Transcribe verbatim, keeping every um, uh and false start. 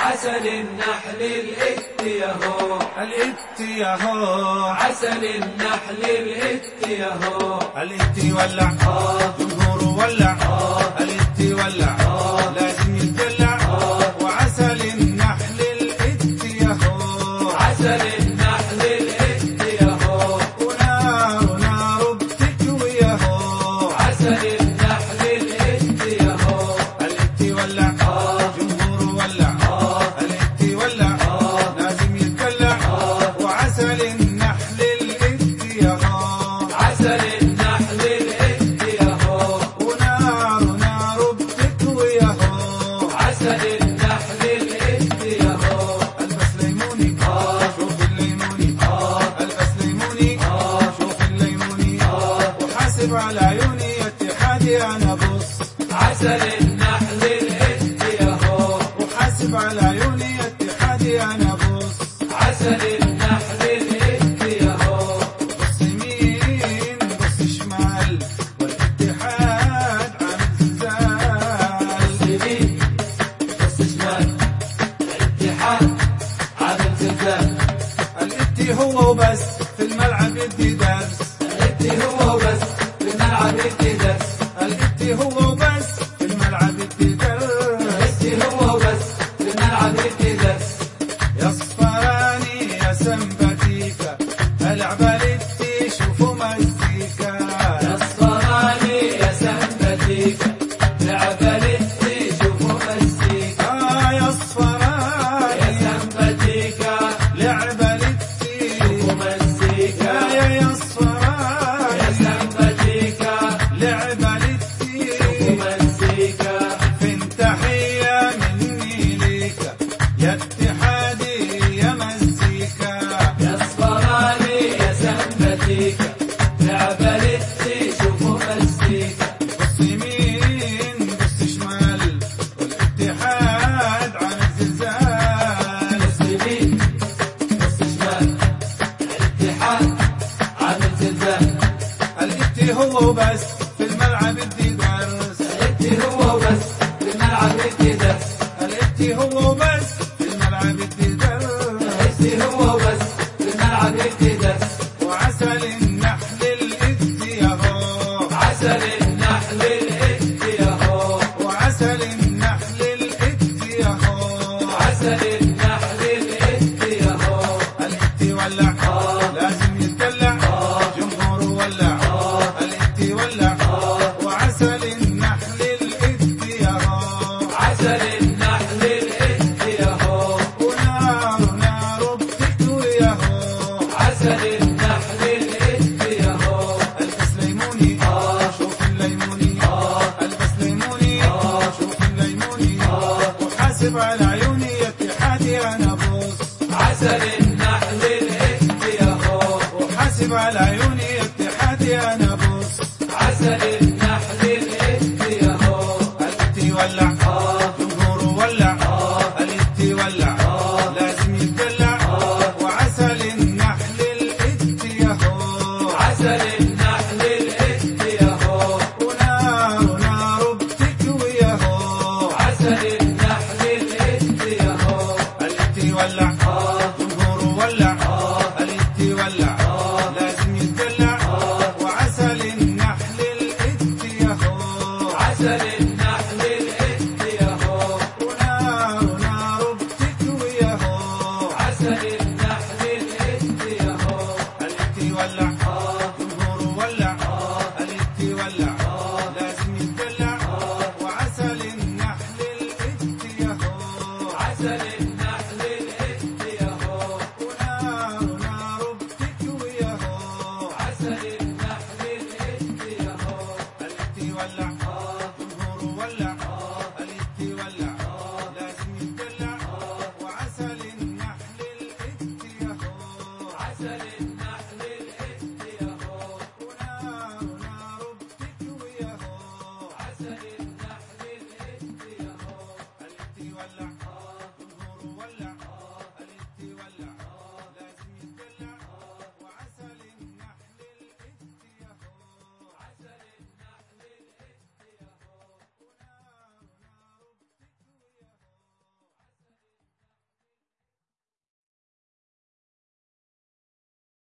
عسل النحل الإت يهو الإت يهو عسل النحل الإت يهو الإت يولع جمهوره ولع الإت يولع لازم يتدلع وعسل النحل الإت يهو عسل النحل الإت يهو ونار نار بتكوي يهو عسل النحل الإت يهو الإت يولع جمهوره ولع الإت يولع لازم يتدلع وعسل النحل الإت يهو عسل النحل الإت يهو ونار نار بتكوي يهو عسل النحل الإت يهو البس ليموني شوف الليموني البس ليموني شوف الليموني وحاسب على عيوني اتحادي انا بص عسل النحل الإت يهو وحاسب على عيوني اتحادي انا بص عسل النحل الإت يهو بص يمين بص شمال والاتحاد عامل زلزال يمين بص شمال الاتحاد عامل زلزال الاتي هو وبس في الملعب يدي درس الاتي هو بس في الملعب يدي درس الاتي هو وبس في الملعب يدي درس الاتي هو بس في الملعب يدي درس يا اصفراني يا سمباتيكا العب الاتي شوفوا مزيكا يا اصفراني يا سمباتيكا لعب الاتي شوفوا مزيكا آه يا اصفراني يا سمباتيكا لعب الاتي شوفوا مزيكا يا يا اصفراني يا سمباتيكا لعب الاتي شوفوا مزيكا فين تحية مني ليك يا اتحادي يا مزيكا يا اصفراني يا سمباتيكا لعب الاتي شوفوا مزيكا بص يمين بص شمال والاتحاد عامل زلزال بص يمين بص شمال الاتحاد عامل زلزال الاتي هو بس في الملعب يدي درس الاتي هو بس في الملعب يدي درس الاتي هو بس في الملعب يدي درس الاتي هو بس في الملعب يدي درس وعسل النحل الاتي يهو عسل النحل الإت يهو وعسل النحل الاتي يهو عسل النحل الإت يهو الاتي يولع لازم يتدلع جمهوره ولع الاتي يولع وعسل النحل الاتي يهو عسل النحل الإت يهو ونار نار بتكوي يهو عسل النحل الإت يهو البس ليموني شوف الليموني البس ليموني شوف الليموني وحاسب على عيوني اتحادي انا بص عسل النحل الإت يهو وحاسب على عيوني اتحادي انا بص عسل النحل الإت يهو الاتي يولع جمهوره ولع الاتي يولع لازم يتدلع وعسل النحل الاتي يهو عسل النحل الإت يهو ونار نار بتكوي يهو عسل النحل الإت يهو الاتي يولع جمهوره ولع الاتي يولع لازم يتدلع وعسل النحل الاتي يهو عسل النحل الإت يهو ونار نار بتكوي يهو عسل النحل الإت يهو الاتي يولع جمهوره ولع الاتي يولع لازم يتدلع وعسل النحل الاتي يهو عسل النحل الإت يهو ونار نار بتكوي يهو عسل